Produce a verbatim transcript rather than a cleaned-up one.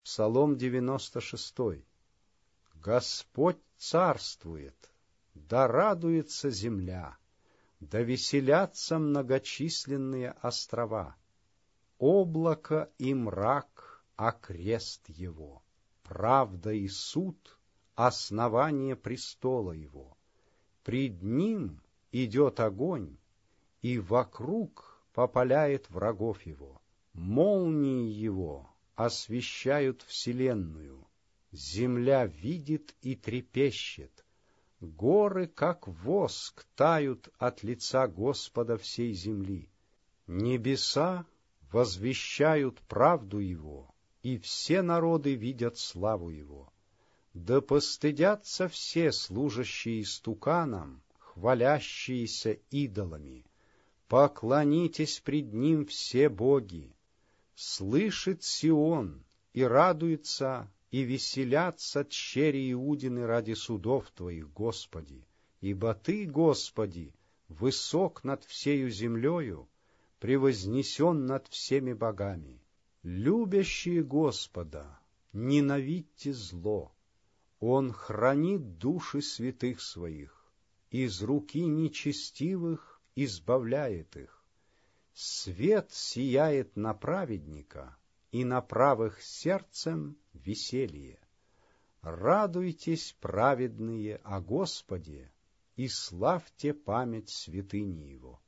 Псалом девяносто шестой. Господь царствует, да радуется земля, да веселятся многочисленные острова. Облако и мрак — окрест его, правда и суд — основание престола его. Пред ним идет огонь, и вокруг попаляет врагов его. Молнии его освещают вселенную. Земля видит и трепещет. Горы, как воск, тают от лица Господа всей земли. Небеса возвещают правду Его, и все народы видят славу Его. Да постыдятся все служащие истуканам, хвалящиеся идолами. Поклонитесь пред Ним все боги. Слышит Сион и радуется, и веселятся тщери Иудины ради судов Твоих, Господи. Ибо Ты, Господи, высок над всею землею, превознесен над всеми богами. Любящие Господа, ненавидьте зло. Он хранит души святых Своих, из руки нечестивых избавляет их. Свет сияет на праведника, и на правых сердцем веселье. Радуйтесь, праведные, о Господе, и славьте память святыни Его.